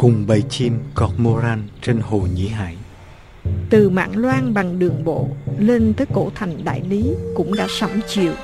cùng bầy chim cormoran trên hồ Nhĩ Hải. Từ Mạn Loan bằng đường bộ lên tới cổ thành Đại Lý cũng đã sẫm chiều.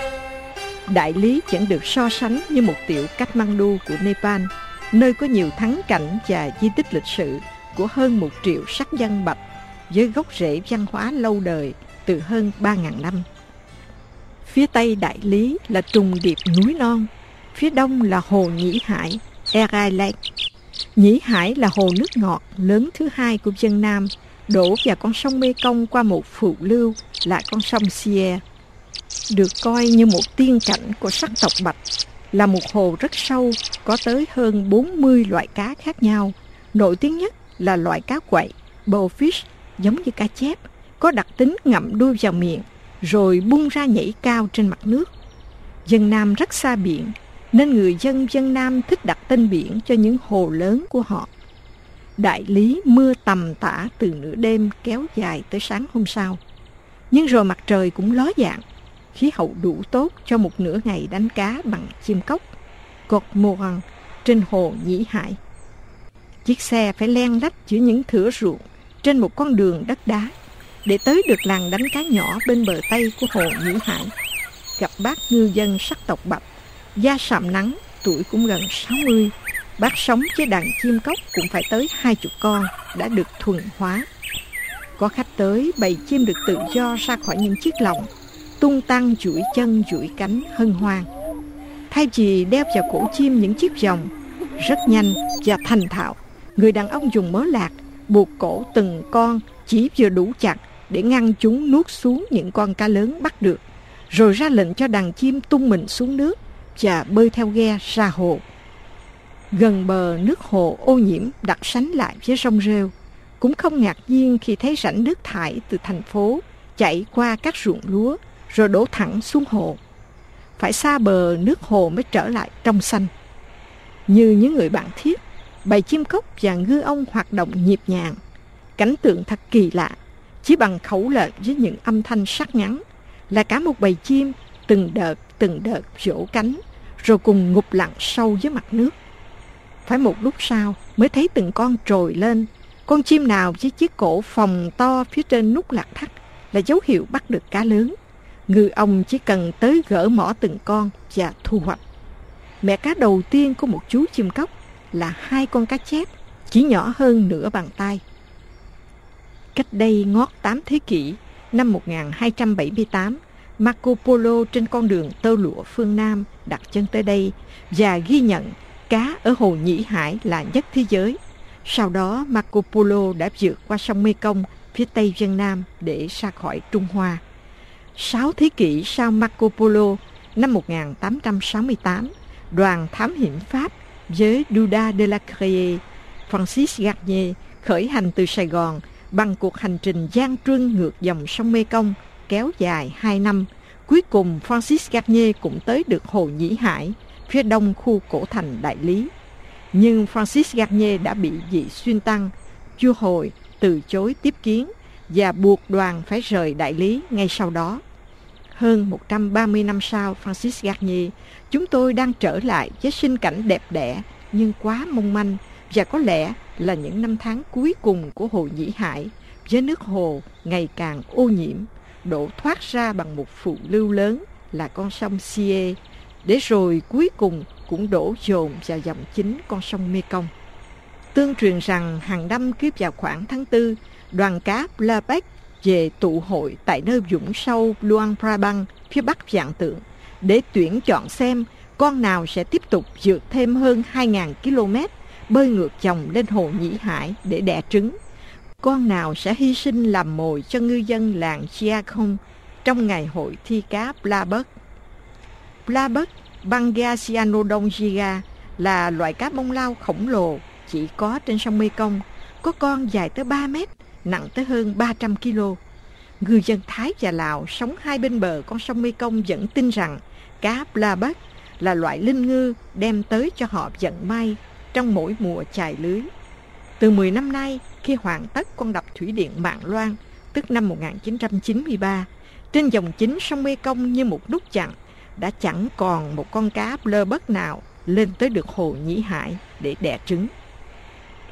Đại Lý chẳng được so sánh như một tiểu Kathmandu của Nepal, nơi có nhiều thắng cảnh và di tích lịch sử của hơn 1 triệu sắc dân Bạch, với gốc rễ văn hóa lâu đời từ hơn 3.000 năm. Phía tây Đại Lý là trùng điệp núi non, phía đông là hồ Nhĩ Hải, Arai Lake. Nhĩ Hải là hồ nước ngọt lớn thứ hai của Vân Nam, đổ vào con sông Mekong qua một phụ lưu là con sông Siê. Được coi như một tiên cảnh của sắc tộc Bạch, là một hồ rất sâu, có tới hơn 40 loại cá khác nhau. Nổi tiếng nhất là loại cá quậy, bowfish, giống như cá chép, có đặc tính ngậm đuôi vào miệng, rồi bung ra nhảy cao trên mặt nước. Vân Nam rất xa biển, nên người dân Vân Nam thích đặt tên biển cho những hồ lớn của họ. Đại Lý mưa tầm tã từ nửa đêm kéo dài tới sáng hôm sau. Nhưng rồi mặt trời cũng ló dạng, khí hậu đủ tốt cho một nửa ngày đánh cá bằng chim cốc, cormoran trên hồ Nhĩ Hải. Chiếc xe phải len lách giữa những thửa ruộng trên một con đường đất đá để tới được làng đánh cá nhỏ bên bờ tây của hồ Nhĩ Hải. Gặp bác ngư dân sắc tộc Bạch, da sạm nắng, tuổi cũng gần 60. Bác sống với đàn chim cốc cũng phải tới 20 con, đã được thuần hóa. Có khách tới, bầy chim được tự do ra khỏi những chiếc lồng, tung tăng duỗi chân duỗi cánh hân hoan. Thay vì đeo vào cổ chim những chiếc vòng, rất nhanh và thành thạo, người đàn ông dùng mớ lạc buộc cổ từng con chỉ vừa đủ chặt để ngăn chúng nuốt xuống những con cá lớn bắt được, rồi ra lệnh cho đàn chim tung mình xuống nước và bơi theo ghe ra hồ. Gần bờ nước hồ ô nhiễm đặt sánh lại với sông rêu, cũng không ngạc nhiên khi thấy rãnh nước thải từ thành phố chảy qua các ruộng lúa rồi đổ thẳng xuống hồ. Phải xa bờ nước hồ mới trở lại trong xanh. Như những người bạn thiết, bầy chim cốc và ngư ông hoạt động nhịp nhàng. Cảnh tượng thật kỳ lạ, chỉ bằng khẩu lệnh với những âm thanh sắc ngắn là cả một bầy chim từng đợt vỗ cánh rồi cùng ngụp lặn sâu dưới mặt nước. Phải một lúc sau mới thấy từng con trồi lên. Con chim nào với chiếc cổ phồng to phía trên nút lạc thắt là dấu hiệu bắt được cá lớn. Ngư ông chỉ cần tới gỡ mỏ từng con và thu hoạch. Mẹ cá đầu tiên của một chú chim cốc là 2 con cá chép, chỉ nhỏ hơn nửa bàn tay. Cách đây ngót 8 thế kỷ, năm 1278, Marco Polo trên con đường tơ lụa phương Nam đặt chân tới đây và ghi nhận cá ở hồ Nhĩ Hải là nhất thế giới. Sau đó Marco Polo đã vượt qua sông Mekong phía tây Vân Nam để ra khỏi Trung Hoa. 6 thế kỷ sau Marco Polo, năm 1868, đoàn thám hiểm Pháp với Duda de la Creye, Francis Garnier khởi hành từ Sài Gòn bằng cuộc hành trình gian truân ngược dòng sông Mekong kéo dài 2 năm. Cuối cùng Francis Garnier cũng tới được hồ Nhĩ Hải, phía đông khu cổ thành Đại Lý. Nhưng Francis Garnier đã bị vị Xuyên Tăng, vua Hồi, từ chối tiếp kiến và buộc đoàn phải rời Đại Lý ngay sau đó. Hơn 130 năm sau Francis Garnier, chúng tôi đang trở lại với sinh cảnh đẹp đẽ nhưng quá mong manh, và có lẽ là những năm tháng cuối cùng của hồ Nhĩ Hải, với nước hồ ngày càng ô nhiễm, đổ thoát ra bằng một phụ lưu lớn là con sông Siê, để rồi cuối cùng cũng đổ dồn vào dòng chính con sông Mekong. Tương truyền rằng hàng năm cứ vào khoảng tháng 4, đoàn cá Blabec về tụ hội tại nơi vũng sâu Luang Prabang phía bắc Vạn Tượng để tuyển chọn xem con nào sẽ tiếp tục vượt thêm hơn 2.000 km bơi ngược dòng lên hồ Nhĩ Hải để đẻ trứng, con nào sẽ hy sinh làm mồi cho ngư dân làng Chiakong trong ngày hội thi cá Blabec. Blabec Bangasianodongiga là loại cá bông lau khổng lồ chỉ có trên sông Mekong, có con dài tới 3 mét, nặng tới hơn 300 kg. Ngư dân Thái và Lào sống hai bên bờ con sông Mekong vẫn tin rằng cá Blabec là loại linh ngư đem tới cho họ vận may trong mỗi mùa chài lưới. Từ 10 năm nay, khi hoàn tất con đập thủy điện Mạn Loan, tức năm 1993, trên dòng chính sông Mekong như một nút chặn, đã chẳng còn một con cá Blabec nào lên tới được hồ Nhĩ Hải để đẻ trứng.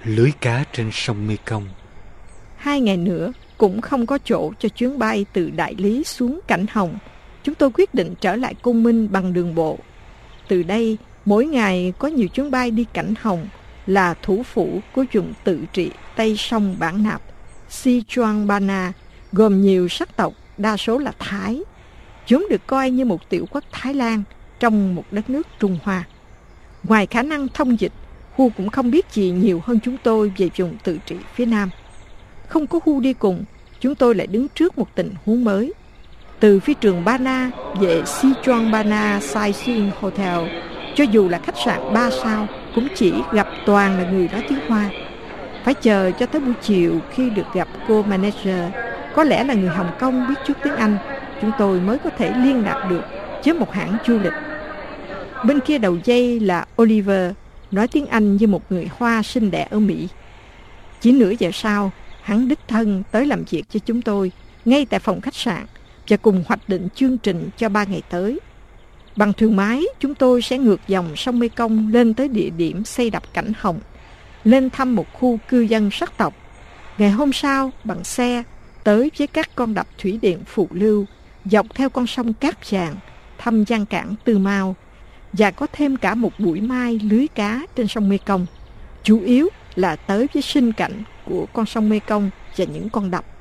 lưới cá trên sông Mekong. 2 ngày nữa cũng không có chỗ cho chuyến bay từ Đại Lý xuống Cảnh Hồng. Chúng tôi quyết định trở lại Côn Minh bằng đường bộ. Từ đây, mỗi ngày có nhiều chuyến bay đi Cảnh Hồng, là thủ phủ của vùng tự trị Tây sông Bản Nạp, Sichuan Bana, gồm nhiều sắc tộc, đa số là Thái. Chúng được coi như một tiểu quốc Thái Lan trong một đất nước Trung Hoa. Ngoài khả năng thông dịch, Hu cũng không biết gì nhiều hơn chúng tôi về vùng tự trị phía Nam. Không có Hu đi cùng, chúng tôi lại đứng trước một tình huống mới. Từ phi trường Bana về Sichuan Bana Sightseeing Hotel, cho dù là khách sạn 3 sao, cũng chỉ gặp toàn là người nói tiếng Hoa. Phải chờ cho tới buổi chiều khi được gặp cô manager, có lẽ là người Hồng Kông biết chút tiếng Anh, chúng tôi mới có thể liên lạc được với một hãng du lịch. Bên kia đầu dây là Oliver, nói tiếng Anh như một người Hoa sinh đẻ ở Mỹ. Chỉ nửa giờ sau, hắn đích thân tới làm việc cho chúng tôi ngay tại phòng khách sạn và cùng hoạch định chương trình cho 3 ngày tới. Bằng thuyền máy, chúng tôi sẽ ngược dòng sông Mekong lên tới địa điểm xây đập Cảnh Hồng, lên thăm một khu cư dân sắc tộc. Ngày hôm sau, bằng xe, tới với các con đập thủy điện phụ lưu, dọc theo con sông Cát Vàng, thăm giang cảng Tư Mao, và có thêm cả một buổi mai lưới cá trên sông Mekong. Chủ yếu là tới với sinh cảnh của con sông Mekong và những con đập.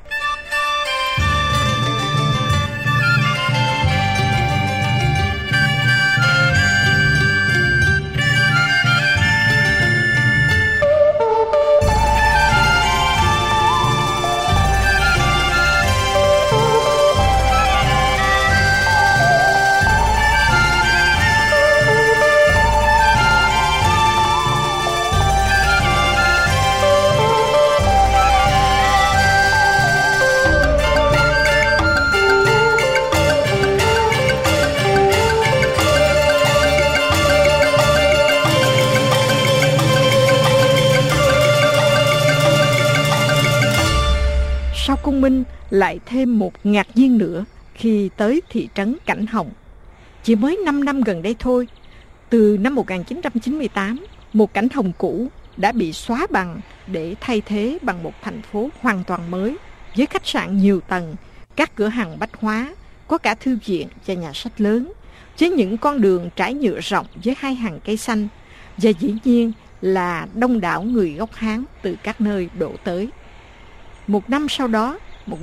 Sau Côn Minh lại thêm một ngạc nhiên nữa khi tới thị trấn Cảnh Hồng. Chỉ mới 5 năm gần đây thôi, từ năm 1998, một Cảnh Hồng cũ đã bị xóa bằng để thay thế bằng một thành phố hoàn toàn mới, với khách sạn nhiều tầng, các cửa hàng bách hóa, có cả thư viện và nhà sách lớn, với những con đường trải nhựa rộng với 2 hàng cây xanh, và dĩ nhiên là đông đảo người gốc Hán từ các nơi đổ tới. Một năm sau đó,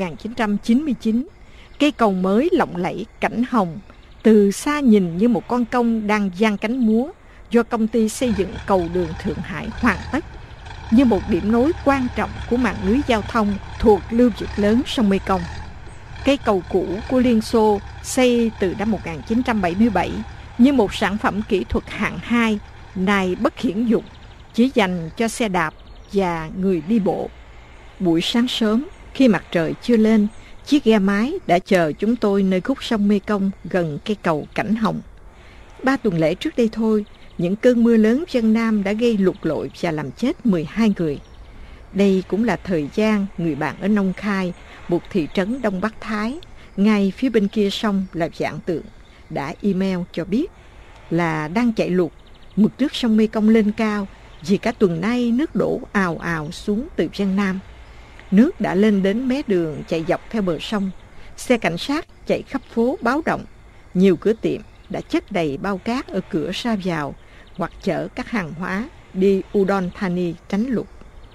1999, cây cầu mới lộng lẫy Cảnh Hồng từ xa nhìn như một con công đang giang cánh múa do công ty xây dựng cầu đường Thượng Hải hoàn tất, như một điểm nối quan trọng của mạng lưới giao thông thuộc lưu vực lớn sông Mekong. Cây cầu cũ của Liên Xô xây từ năm 1977 như một sản phẩm kỹ thuật hạng 2, nay bất hiển dụng, chỉ dành cho xe đạp và người đi bộ. Buổi sáng sớm, khi mặt trời chưa lên, chiếc ghe mái đã chờ chúng tôi nơi khúc sông Mekong gần cây cầu Cảnh Hồng. 3 tuần lễ trước đây thôi, những cơn mưa lớn Vân Nam đã gây lụt lội và làm chết 12 người. Đây cũng là thời gian người bạn ở Nông Khai, một thị trấn Đông Bắc Thái, ngay phía bên kia sông là Vạn Tượng, đã email cho biết là đang chạy lụt, mực nước sông Mekong lên cao vì cả tuần nay nước đổ ào ào xuống từ Vân Nam. Nước đã lên đến mé đường chạy dọc theo bờ sông. Xe cảnh sát chạy khắp phố báo động. Nhiều cửa tiệm đã chất đầy bao cát ở cửa ra vào hoặc chở các hàng hóa đi Udon Thani tránh lụt.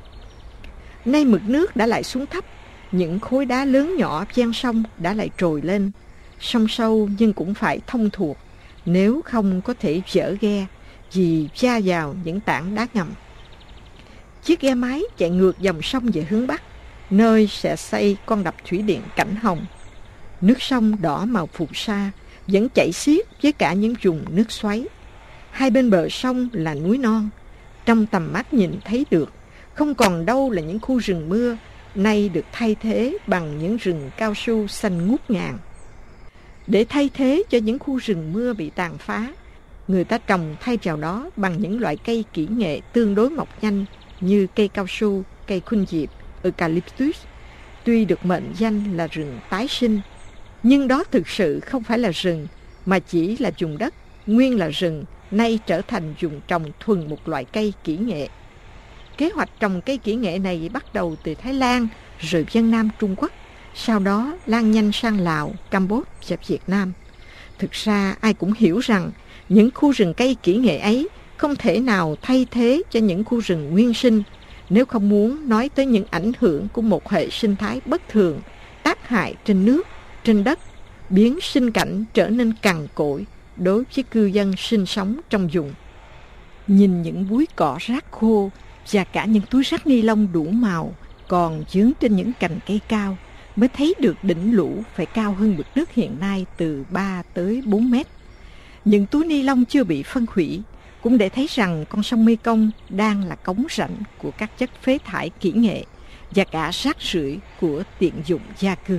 Nay mực nước đã lại xuống thấp. Những khối đá lớn nhỏ ven sông đã lại trồi lên. Sông sâu nhưng cũng phải thông thuộc, nếu không có thể dỡ ghe vì va vào những tảng đá ngầm. Chiếc ghe máy chạy ngược dòng sông về hướng Bắc, nơi sẽ xây con đập thủy điện Cảnh Hồng. Nước sông đỏ màu phù sa vẫn chảy xiết với cả những vùng nước xoáy. Hai bên bờ sông là núi non, trong tầm mắt nhìn thấy được, không còn đâu là những khu rừng mưa, nay được thay thế bằng những rừng cao su xanh ngút ngàn. Để thay thế cho những khu rừng mưa bị tàn phá, người ta trồng thay vào đó bằng những loại cây kỹ nghệ tương đối mọc nhanh như cây cao su, cây khuynh diệp, Eucalyptus. Tuy được mệnh danh là rừng tái sinh, nhưng đó thực sự không phải là rừng, mà chỉ là vùng đất nguyên là rừng, nay trở thành vùng trồng thuần một loại cây kỹ nghệ. kế hoạch trồng cây kỹ nghệ này bắt đầu từ Thái Lan, rồi Vân Nam Trung Quốc, sau đó lan nhanh sang Lào, Campuchia và Việt Nam. Thực ra ai cũng hiểu rằng những khu rừng cây kỹ nghệ ấy không thể nào thay thế cho những khu rừng nguyên sinh, nếu không muốn nói tới những ảnh hưởng của một hệ sinh thái bất thường, tác hại trên nước, trên đất, biến sinh cảnh trở nên cằn cỗi đối với cư dân sinh sống trong vùng. Nhìn những búi cỏ rác khô và cả những túi rác ni lông đủ màu còn vướng trên những cành cây cao mới thấy được đỉnh lũ phải cao hơn mực nước hiện nay từ 3 tới 4 mét. Những túi ni lông chưa bị phân hủy cũng để thấy rằng con sông Mekong đang là cống rãnh của các chất phế thải kỹ nghệ và cả rác rưởi của tiện dụng gia cư.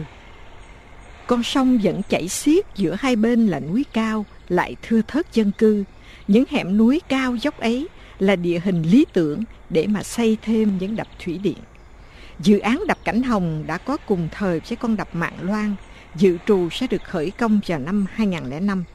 Con sông vẫn chảy xiết giữa hai bên là núi cao lại thưa thớt dân cư. Những hẻm núi cao dốc ấy là địa hình lý tưởng để mà xây thêm những đập thủy điện. Dự án đập Cảnh Hồng đã có cùng thời với con đập Mạn Loan, dự trù sẽ được khởi công vào năm 2005.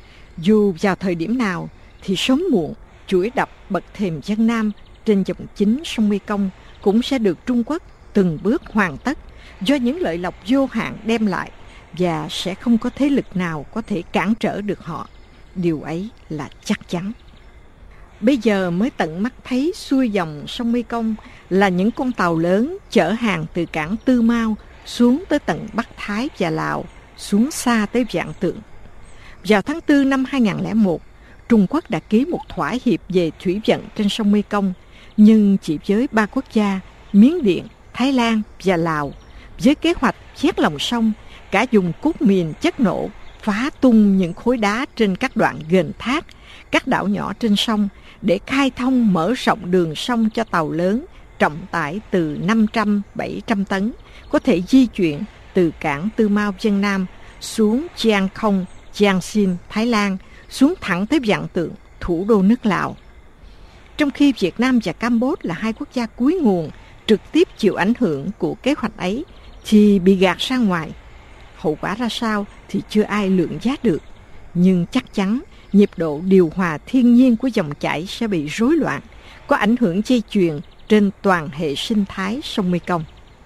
Dù vào thời điểm nào thì sớm muộn, chuỗi đập bậc thềm Vân Nam trên dòng chính sông Mekong cũng sẽ được Trung Quốc từng bước hoàn tất do những lợi lộc vô hạn đem lại, và sẽ không có thế lực nào có thể cản trở được họ. Điều ấy là chắc chắn. Bây giờ mới tận mắt thấy xuôi dòng sông Mekong là những con tàu lớn chở hàng từ cảng Tư Mao xuống tới tận Bắc Thái và Lào, xuống xa tới Vạn Tượng. Vào tháng 4 năm 2001, Trung Quốc đã ký một thỏa hiệp về thủy vận trên sông Mekong, nhưng chỉ với 3 quốc gia Miến Điện, Thái Lan và Lào, với kế hoạch vét lòng sông, cả dùng cốt mìn chất nổ, phá tung những khối đá trên các đoạn ghềnh thác, các đảo nhỏ trên sông để khai thông mở rộng đường sông cho tàu lớn trọng tải từ 500-700 tấn có thể di chuyển từ cảng Tư Mao Vân Nam xuống Chiang Khong, Chiang Xin, Thái Lan, xuống thẳng tới Vạn Tượng, thủ đô nước Lào. Trong khi Việt Nam và Campuchia là hai quốc gia cuối nguồn trực tiếp chịu ảnh hưởng của kế hoạch ấy thì bị gạt ra ngoài. Hậu quả ra sao thì chưa ai lượng giá được, nhưng chắc chắn nhịp độ điều hòa thiên nhiên của dòng chảy sẽ bị rối loạn, có ảnh hưởng dây chuyền trên toàn hệ sinh thái sông Mekong.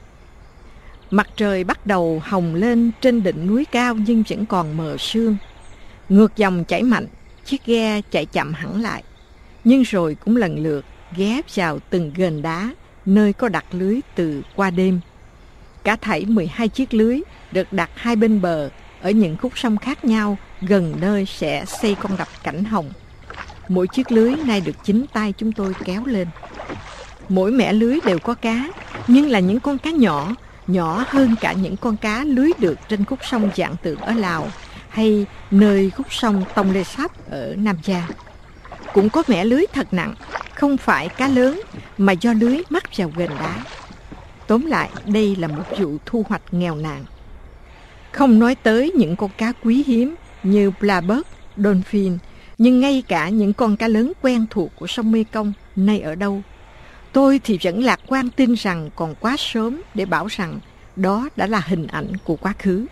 Mặt trời bắt đầu hồng lên trên đỉnh núi cao nhưng vẫn còn mờ sương. Ngược dòng chảy mạnh, chiếc ghe chạy chậm hẳn lại, nhưng rồi cũng lần lượt ghé vào từng ghềnh đá nơi có đặt lưới từ qua đêm. Cả thảy 12 chiếc lưới được đặt hai bên bờ ở những khúc sông khác nhau gần nơi sẽ xây con đập Cảnh Hồng. Mỗi chiếc lưới nay được chính tay chúng tôi kéo lên. Mỗi mẻ lưới đều có cá, nhưng là những con cá nhỏ, nhỏ hơn cả những con cá lưới được trên khúc sông Vạn Tượng ở Lào hay nơi khúc sông Tông Lê Sáp ở Nam Giang. Cũng có mẻ lưới thật nặng, không phải cá lớn mà do lưới mắc vào ghềnh đá. Tóm lại, đây là một vụ thu hoạch nghèo nàn. Không nói tới những con cá quý hiếm như Blackbuck, Dolphin, nhưng ngay cả những con cá lớn quen thuộc của sông Mekong nay ở đâu. Tôi thì vẫn lạc quan tin rằng còn quá sớm để bảo rằng đó đã là hình ảnh của quá khứ.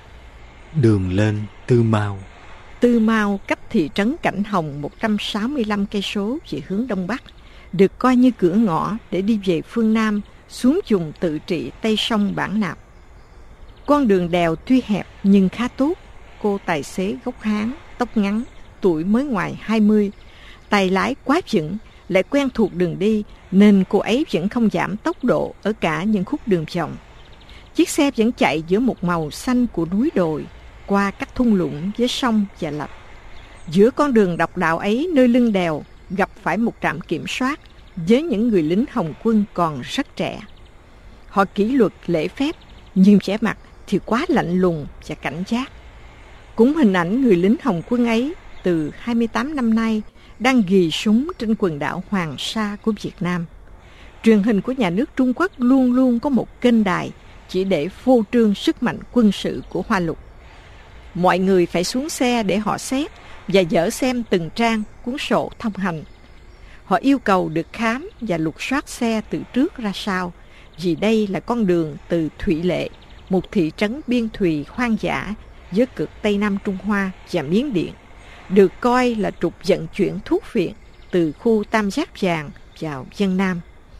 Đường lên Tư Mao. Tư Mao cách thị trấn Cảnh Hồng 165 cây số về hướng đông bắc, được coi như cửa ngõ để đi về phương Nam xuống vùng tự trị Tây sông Bản Nạp. Con đường đèo tuy hẹp nhưng khá tốt. Cô tài xế gốc Hán, tóc ngắn, tuổi mới ngoài 20, tay lái quá vững, lại quen thuộc đường đi nên cô ấy vẫn không giảm tốc độ ở cả những khúc đường vòng. Chiếc xe vẫn chạy giữa một màu xanh của núi đồi, qua các thung lũng với sông và lạch. Giữa con đường độc đạo ấy, nơi lưng đèo, gặp phải một trạm kiểm soát với những người lính Hồng quân còn rất trẻ. Họ kỷ luật lễ phép, nhưng vẻ mặt thì quá lạnh lùng và cảnh giác. Cũng hình ảnh người lính Hồng quân ấy từ 28 năm nay đang ghì súng trên quần đảo Hoàng Sa của Việt Nam. Truyền hình của nhà nước Trung Quốc luôn luôn có một kênh đài chỉ để phô trương sức mạnh quân sự của Hoa Lục. Mọi người phải xuống xe để họ xét và dở xem từng trang cuốn sổ thông hành. Họ yêu cầu được khám và lục soát xe từ trước ra sau, vì đây là con đường từ Thủy Lệ, một thị trấn biên thùy hoang dã với cực Tây Nam Trung Hoa và Miến Điện, được coi là trục vận chuyển thuốc viện từ khu Tam Giác Vàng vào Vân Nam.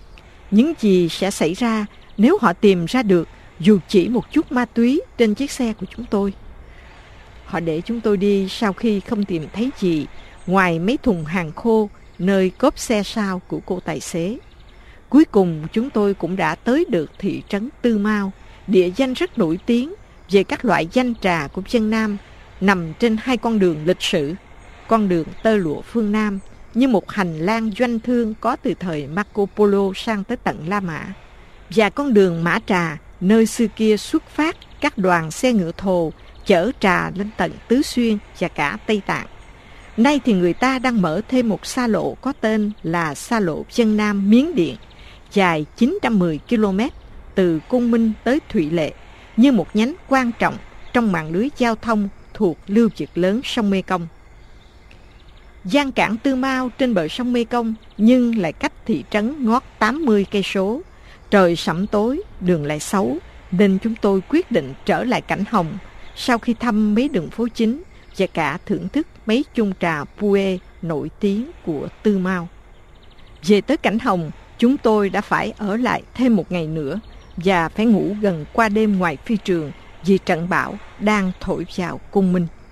những gì sẽ xảy ra nếu họ tìm ra được dù chỉ một chút ma túy trên chiếc xe của chúng tôi. Họ để chúng tôi đi sau khi không tìm thấy gì ngoài mấy thùng hàng khô nơi cốp xe sau của cô tài xế. Cuối cùng chúng tôi cũng đã tới được thị trấn Tư Mao, địa danh rất nổi tiếng về các loại danh trà của Vân Nam, nằm trên hai con đường lịch sử. Con đường tơ lụa phương Nam như một hành lang doanh thương có từ thời Marco Polo sang tới tận La Mã, và con đường Mã Trà nơi xưa kia xuất phát các đoàn xe ngựa thồ chở trà lên tận Tứ Xuyên và cả Tây Tạng. Nay thì người ta đang mở thêm một xa lộ có tên là xa lộ Vân Nam Miến Điện, dài 910 km từ Côn Minh tới Thụy Lệ, như một nhánh quan trọng trong mạng lưới giao thông thuộc lưu vực lớn sông Mekong. Giang cảng Tư Mao trên bờ sông Mekong nhưng lại cách thị trấn ngót 80 cây số. Trời sẫm tối, đường lại xấu, nên chúng tôi quyết định trở lại Cảnh Hồng sau khi thăm mấy đường phố chính và cả thưởng thức mấy chung trà Pu'er nổi tiếng của Tư Mao. Về tới Cảnh Hồng, chúng tôi đã phải ở lại thêm một ngày nữa và phải ngủ gần qua đêm ngoài phi trường vì trận bão đang thổi vào Côn Minh.